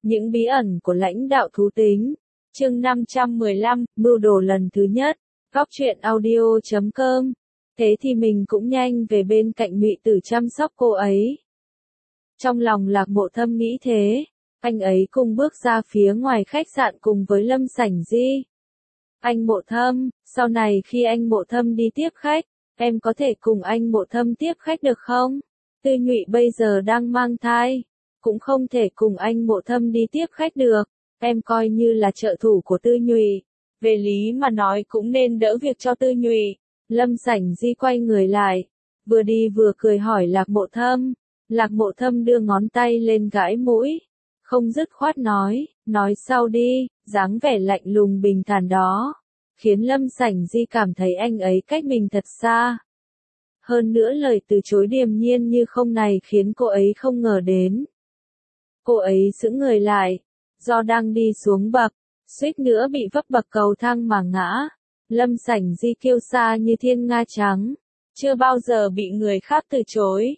Những bí ẩn của lãnh đạo thú tính. Chương 515, mưu đồ lần thứ nhất. Góc truyện audio.com. Thế thì mình cũng nhanh về bên cạnh Ngụy Tử chăm sóc cô ấy. Trong lòng Lạc Mộ Thâm nghĩ thế, anh ấy cùng bước ra phía ngoài khách sạn cùng với Lâm Sảnh Di. Anh Mộ Thâm, sau này khi anh Mộ Thâm đi tiếp khách, em có thể cùng anh Mộ Thâm tiếp khách được không? Tư Nhụy bây giờ đang mang thai, cũng không thể cùng anh Mộ Thâm đi tiếp khách được, em coi như là trợ thủ của Tư Nhụy. Về lý mà nói cũng nên đỡ việc cho Tư Nhụy. Lâm Sảnh Di quay người lại, vừa đi vừa cười hỏi Lạc Mộ Thâm. Lạc Mộ Thâm đưa ngón tay lên gãi mũi, không dứt khoát nói sau đi, dáng vẻ lạnh lùng bình thản đó, khiến Lâm Sảnh Di cảm thấy anh ấy cách mình thật xa. Hơn nữa lời từ chối điềm nhiên như không này khiến cô ấy không ngờ đến. Cô ấy sững người lại, do đang đi xuống bậc, suýt nữa bị vấp bậc cầu thang mà ngã. Lâm Sảnh Di kêu xa như thiên nga trắng, chưa bao giờ bị người khác từ chối.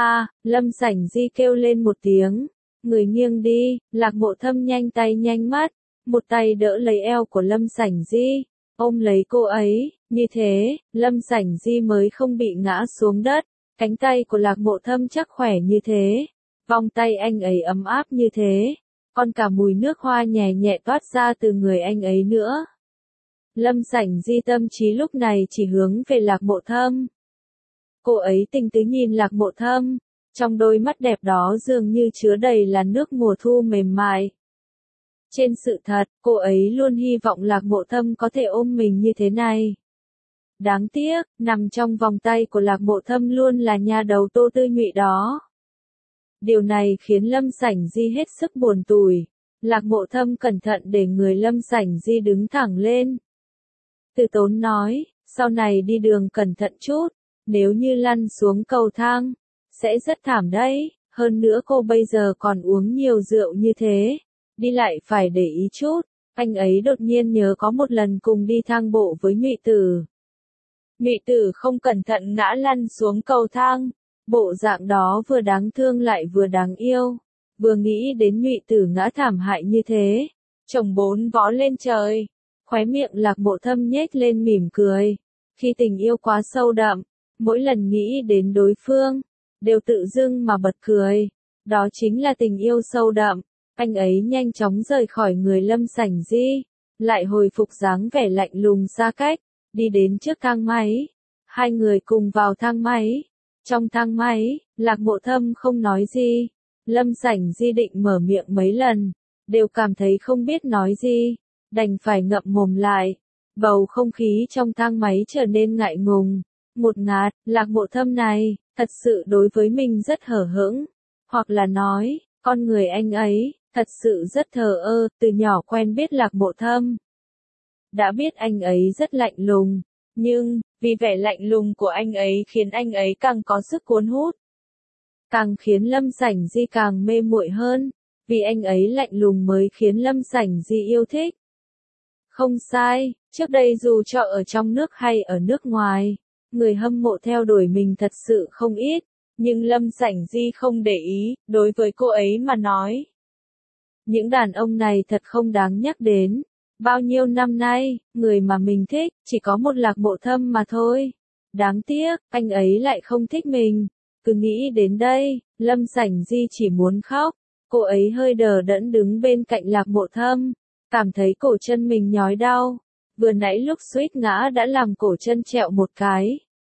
Lâm Sảnh Di kêu lên một tiếng, người nghiêng đi. Lạc Mộ Thâm nhanh tay nhanh mắt, một tay đỡ lấy eo của Lâm Sảnh Di, ôm lấy cô ấy, như thế, Lâm Sảnh Di mới không bị ngã xuống đất. Cánh tay của Lạc Mộ Thâm chắc khỏe như thế, vòng tay anh ấy ấm áp như thế, còn cả mùi nước hoa nhẹ nhẹ toát ra từ người anh ấy nữa. Lâm Sảnh Di tâm trí lúc này chỉ hướng về Lạc Mộ Thâm. Cô ấy tình tứ nhìn Lạc Mộ Thâm, trong đôi mắt đẹp đó dường như chứa đầy là nước mùa thu mềm mại. Trên sự thật, cô ấy luôn hy vọng Lạc Mộ Thâm có thể ôm mình như thế này. Đáng tiếc, nằm trong vòng tay của Lạc Mộ Thâm luôn là nha đầu Tô Tư Nhụy đó. Điều này khiến Lâm Sảnh Di hết sức buồn tủi. Lạc Mộ Thâm cẩn thận để người Lâm Sảnh Di đứng thẳng lên. Từ tốn nói, sau này đi đường cẩn thận chút, nếu như lăn xuống cầu thang, sẽ rất thảm đấy, hơn nữa cô bây giờ còn uống nhiều rượu như thế, đi lại phải để ý chút. Anh ấy đột nhiên nhớ có một lần cùng đi thang bộ với Ngụy Tử. Ngụy Tử không cẩn thận ngã lăn xuống cầu thang, bộ dạng đó vừa đáng thương lại vừa đáng yêu. Vừa nghĩ đến Ngụy Tử ngã thảm hại như thế, chồng bốn vó lên trời, khóe miệng Lạc Mộ Thâm nhếch lên mỉm cười. Khi tình yêu quá sâu đậm, mỗi lần nghĩ đến đối phương, đều tự dưng mà bật cười. Đó chính là tình yêu sâu đậm. Anh ấy nhanh chóng rời khỏi người Lâm Sảnh Di, lại hồi phục dáng vẻ lạnh lùng xa cách, đi đến trước thang máy. Hai người cùng vào thang máy. Trong thang máy, Lạc Mộ Thâm không nói gì. Lâm Sảnh Di định mở miệng mấy lần, đều cảm thấy không biết nói gì, đành phải ngậm mồm lại. Bầu không khí trong thang máy trở nên ngại ngùng, ngột ngạt. Lạc Mộ Thâm này, thật sự đối với mình rất hở hững, hoặc là nói, con người anh ấy, thật sự rất thờ ơ. Từ nhỏ quen biết Lạc Mộ Thâm, đã biết anh ấy rất lạnh lùng, nhưng, vì vẻ lạnh lùng của anh ấy khiến anh ấy càng có sức cuốn hút, càng khiến Lâm Sảnh Di càng mê muội hơn, vì anh ấy lạnh lùng mới khiến Lâm Sảnh Di yêu thích. Không sai, trước đây dù cho ở trong nước hay ở nước ngoài, người hâm mộ theo đuổi mình thật sự không ít, nhưng Lâm Sảnh Di không để ý. Đối với cô ấy mà nói, những đàn ông này thật không đáng nhắc đến. Bao nhiêu năm nay, người mà mình thích, chỉ có một Lạc Mộ Thâm mà thôi. Đáng tiếc, anh ấy lại không thích mình. Cứ nghĩ đến đây, Lâm Sảnh Di chỉ muốn khóc. Cô ấy hơi đờ đẫn đứng bên cạnh Lạc Mộ Thâm, cảm thấy cổ chân mình nhói đau. Vừa nãy lúc suýt ngã đã làm cổ chân trẹo một cái.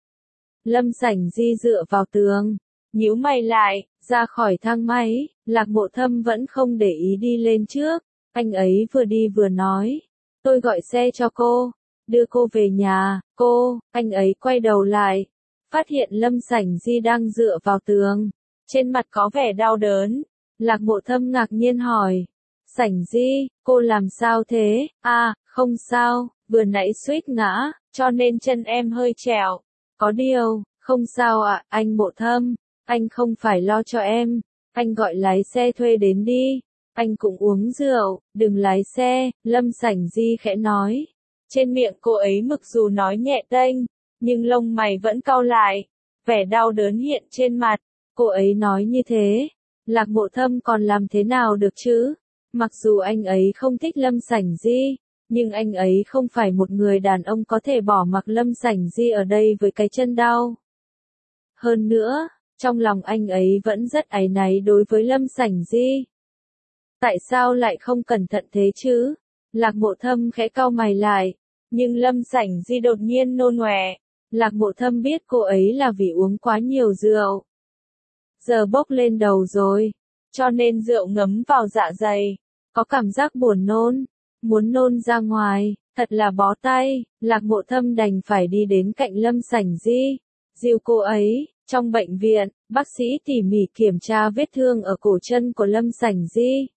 Lâm Sảnh Di dựa vào tường, nhíu mày lại, ra khỏi thang máy. Lạc Mộ Thâm vẫn không để ý đi lên trước. Anh ấy vừa đi vừa nói, tôi gọi xe cho cô, đưa cô về nhà. Anh ấy quay đầu lại, phát hiện Lâm Sảnh Di đang dựa vào tường, trên mặt có vẻ đau đớn. Lạc Mộ Thâm ngạc nhiên hỏi, Sảnh Di, cô làm sao thế? Không sao, vừa nãy suýt ngã, cho nên chân em hơi trẹo. Có điều, không sao ạ. Anh Mộ Thâm, anh không phải lo cho em, anh gọi lái xe thuê đến đi. Anh cũng uống rượu, đừng lái xe. Lâm Sảnh Di khẽ nói. Trên miệng cô ấy mặc dù nói nhẹ tênh, nhưng lông mày vẫn cau lại, vẻ đau đớn hiện trên mặt. Cô ấy nói như thế, Lạc Mộ Thâm còn làm thế nào được chứ? Mặc dù anh ấy không thích Lâm Sảnh Di, nhưng anh ấy không phải một người đàn ông có thể bỏ mặc Lâm Sảnh Di ở đây với cái chân đau. Hơn nữa, trong lòng anh ấy vẫn rất áy náy đối với Lâm Sảnh Di. Tại sao lại không cẩn thận thế chứ? Lạc Mộ Thâm khẽ cau mày lại, nhưng Lâm Sảnh Di đột nhiên nôn ọe. Lạc Mộ Thâm biết cô ấy là vì uống quá nhiều rượu. Giờ bốc lên đầu rồi, cho nên rượu ngấm vào dạ dày, có cảm giác buồn nôn, muốn nôn ra ngoài, thật là bó tay. Lạc Mộ Thâm đành phải đi đến cạnh Lâm Sảnh Di, dìu cô ấy. Trong bệnh viện, bác sĩ tỉ mỉ kiểm tra vết thương ở cổ chân của Lâm Sảnh Di.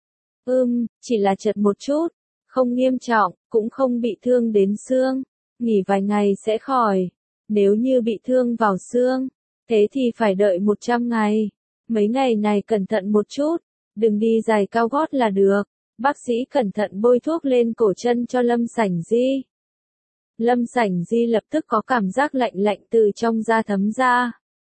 Chỉ là chật một chút, không nghiêm trọng, cũng không bị thương đến xương, nghỉ vài ngày sẽ khỏi. Nếu như bị thương vào xương, thế thì phải đợi 100 ngày. Mấy ngày này cẩn thận một chút, đừng đi giày cao gót là được. Bác sĩ cẩn thận bôi thuốc lên cổ chân cho Lâm Sảnh Di. Lâm Sảnh Di lập tức có cảm giác lạnh lạnh từ trong da thấm ra.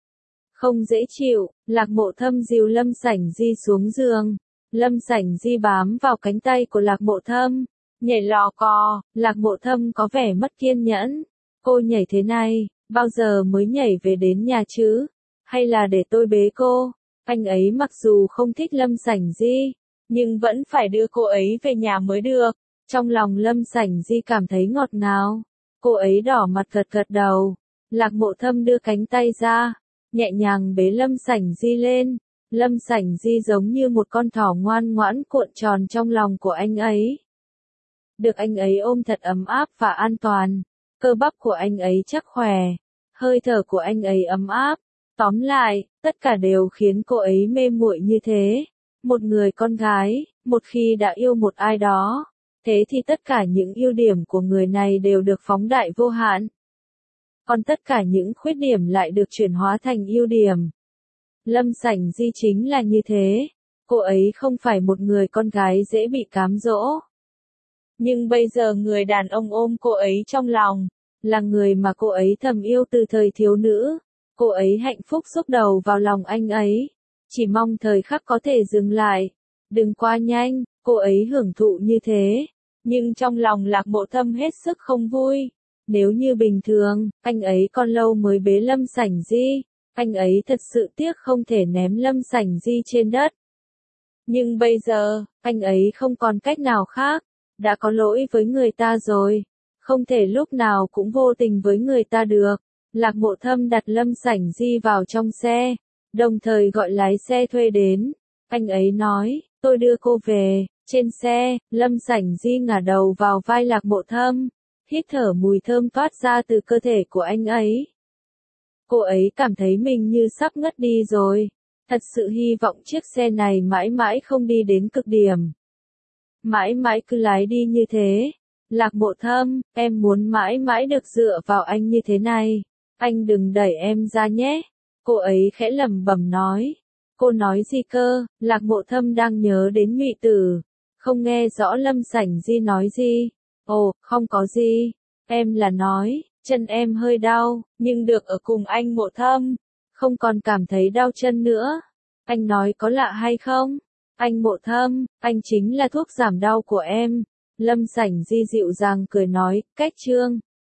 Không dễ chịu, Lạc Mộ Thâm dìu Lâm Sảnh Di xuống giường. Lâm Sảnh Di bám vào cánh tay của Lạc Mộ Thâm, nhảy lò cò. Lạc Mộ Thâm có vẻ mất kiên nhẫn. Cô nhảy thế này, bao giờ mới nhảy về đến nhà chứ? Hay là để tôi bế cô? Anh ấy mặc dù không thích Lâm Sảnh Di, nhưng vẫn phải đưa cô ấy về nhà mới được. Trong lòng Lâm Sảnh Di cảm thấy ngọt ngào. Cô ấy đỏ mặt gật gật đầu. Lạc Mộ Thâm đưa cánh tay ra, nhẹ nhàng bế Lâm Sảnh Di lên. Lâm Sảnh Di giống như một con thỏ ngoan ngoãn cuộn tròn trong lòng của anh ấy. Được anh ấy ôm thật ấm áp và an toàn. Cơ bắp của anh ấy chắc khỏe. Hơi thở của anh ấy ấm áp. Tóm lại, tất cả đều khiến cô ấy mê muội như thế. Một người con gái, một khi đã yêu một ai đó, thế thì tất cả những ưu điểm của người này đều được phóng đại vô hạn. Còn tất cả những khuyết điểm lại được chuyển hóa thành ưu điểm. Lâm Sảnh Di chính là như thế. Cô ấy không phải một người con gái dễ bị cám dỗ. Nhưng bây giờ người đàn ông ôm cô ấy trong lòng, là người mà cô ấy thầm yêu từ thời thiếu nữ. Cô ấy hạnh phúc xúc đầu vào lòng anh ấy. Chỉ mong thời khắc có thể dừng lại. Đừng quá nhanh, cô ấy hưởng thụ như thế. Nhưng trong lòng Lạc Mộ Thâm hết sức không vui. Nếu như bình thường, anh ấy còn lâu mới bế Lâm Sảnh Di. Anh ấy thật sự tiếc không thể ném Lâm Sảnh Di trên đất. Nhưng bây giờ, anh ấy không còn cách nào khác. Đã có lỗi với người ta rồi. Không thể lúc nào cũng vô tình với người ta được. Lạc Mộ Thâm đặt Lâm Sảnh Di vào trong xe, đồng thời gọi lái xe thuê đến. Anh ấy nói, tôi đưa cô về. Trên xe, Lâm Sảnh Di ngả đầu vào vai Lạc Mộ Thâm, hít thở mùi thơm toát ra từ cơ thể của anh ấy. Cô ấy cảm thấy mình như sắp ngất đi rồi. Thật sự hy vọng chiếc xe này mãi mãi không đi đến cực điểm. Mãi mãi cứ lái đi như thế. Lạc Mộ Thâm, em muốn mãi mãi được dựa vào anh như thế này. Anh đừng đẩy em ra nhé. Cô ấy khẽ lẩm bẩm nói. Cô nói gì cơ? Lạc Mộ Thâm đang nhớ đến Nhụy Tử. Không nghe rõ Lâm Sảnh Di nói gì. Ồ, không có gì. Em là nói, chân em hơi đau, nhưng được ở cùng anh Mộ Thâm. Không còn cảm thấy đau chân nữa. Anh nói có lạ hay không? Anh Mộ Thâm, anh chính là thuốc giảm đau của em. Lâm Sảnh Di dịu dàng cười nói, cách chương.